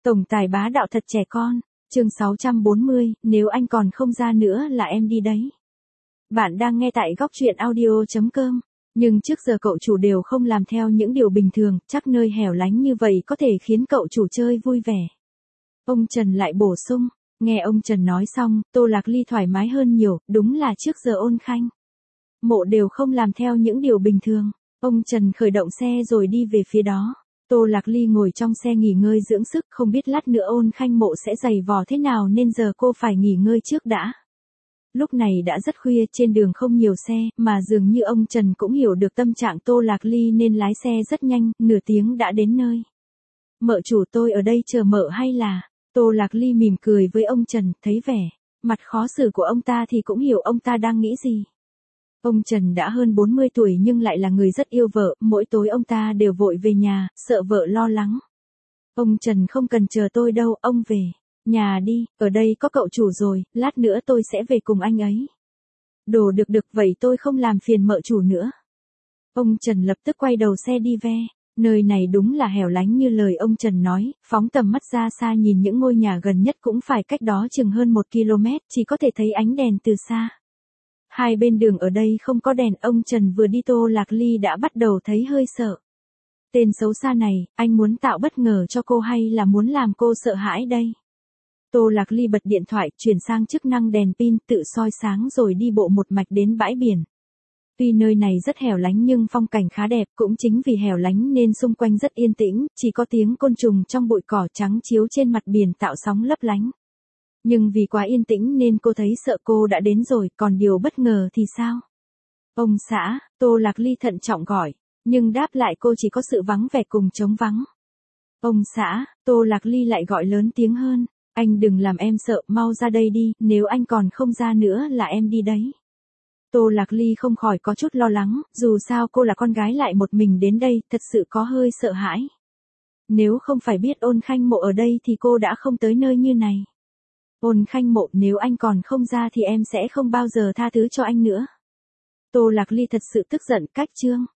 Tổng tài bá đạo thật trẻ con. Chương 640, nếu anh còn không ra nữa là em đi đấy. Bạn đang nghe tại góc truyện audio.com. Nhưng trước giờ cậu chủ đều không làm theo những điều bình thường, chắc nơi hẻo lánh như vậy có thể khiến cậu chủ chơi vui vẻ. Ông Trần lại bổ sung, nghe ông Trần nói xong, Tô Lạc Ly thoải mái hơn nhiều, đúng là trước giờ Ôn Khanh Mộ đều không làm theo những điều bình thường. Ông Trần khởi động xe rồi đi về phía đó. Tô Lạc Ly ngồi trong xe nghỉ ngơi dưỡng sức, không biết lát nữa Ôn Khanh Mộ sẽ giày vò thế nào nên giờ cô phải nghỉ ngơi trước đã. Lúc này đã rất khuya, trên đường không nhiều xe, mà dường như ông Trần cũng hiểu được tâm trạng Tô Lạc Ly nên lái xe rất nhanh, nửa tiếng đã đến nơi. Mợ chủ, tôi ở đây chờ mợ hay là... Tô Lạc Ly mỉm cười với ông Trần, thấy vẻ mặt khó xử của ông ta thì cũng hiểu ông ta đang nghĩ gì. Ông Trần đã hơn 40 tuổi nhưng lại là người rất yêu vợ, mỗi tối ông ta đều vội về nhà, sợ vợ lo lắng. Ông Trần không cần chờ tôi đâu, ông về nhà đi, ở đây có cậu chủ rồi, lát nữa tôi sẽ về cùng anh ấy. Đồ được vậy tôi không làm phiền mợ chủ nữa. Ông Trần lập tức quay đầu xe đi ve. Nơi này đúng là hẻo lánh như lời ông Trần nói, phóng tầm mắt ra xa nhìn những ngôi nhà gần nhất cũng phải cách đó chừng hơn 1 km, chỉ có thể thấy ánh đèn từ xa. Hai bên đường ở đây không có đèn, ông Trần vừa đi Tô Lạc Ly đã bắt đầu thấy hơi sợ. Tên xấu xa này, anh muốn tạo bất ngờ cho cô hay là muốn làm cô sợ hãi đây? Tô Lạc Ly bật điện thoại, chuyển sang chức năng đèn pin, tự soi sáng rồi đi bộ một mạch đến bãi biển. Tuy nơi này rất hẻo lánh nhưng phong cảnh khá đẹp, cũng chính vì hẻo lánh nên xung quanh rất yên tĩnh, chỉ có tiếng côn trùng trong bụi cỏ trắng chiếu trên mặt biển tạo sóng lấp lánh. Nhưng vì quá yên tĩnh nên cô thấy sợ. Cô đã đến rồi, còn điều bất ngờ thì sao? Ông xã, Tô Lạc Ly thận trọng gọi, nhưng đáp lại cô chỉ có sự vắng vẻ cùng trống vắng. Ông xã, Tô Lạc Ly lại gọi lớn tiếng hơn, anh đừng làm em sợ, mau ra đây đi, nếu anh còn không ra nữa là em đi đấy. Tô Lạc Ly không khỏi có chút lo lắng, dù sao cô là con gái lại một mình đến đây, thật sự có hơi sợ hãi. Nếu không phải biết Ôn Khanh Mộ ở đây thì cô đã không tới nơi như này. Ôn Khanh Mộ, nếu anh còn không ra thì em sẽ không bao giờ tha thứ cho anh nữa. Tô Lạc Ly thật sự tức giận, cách chương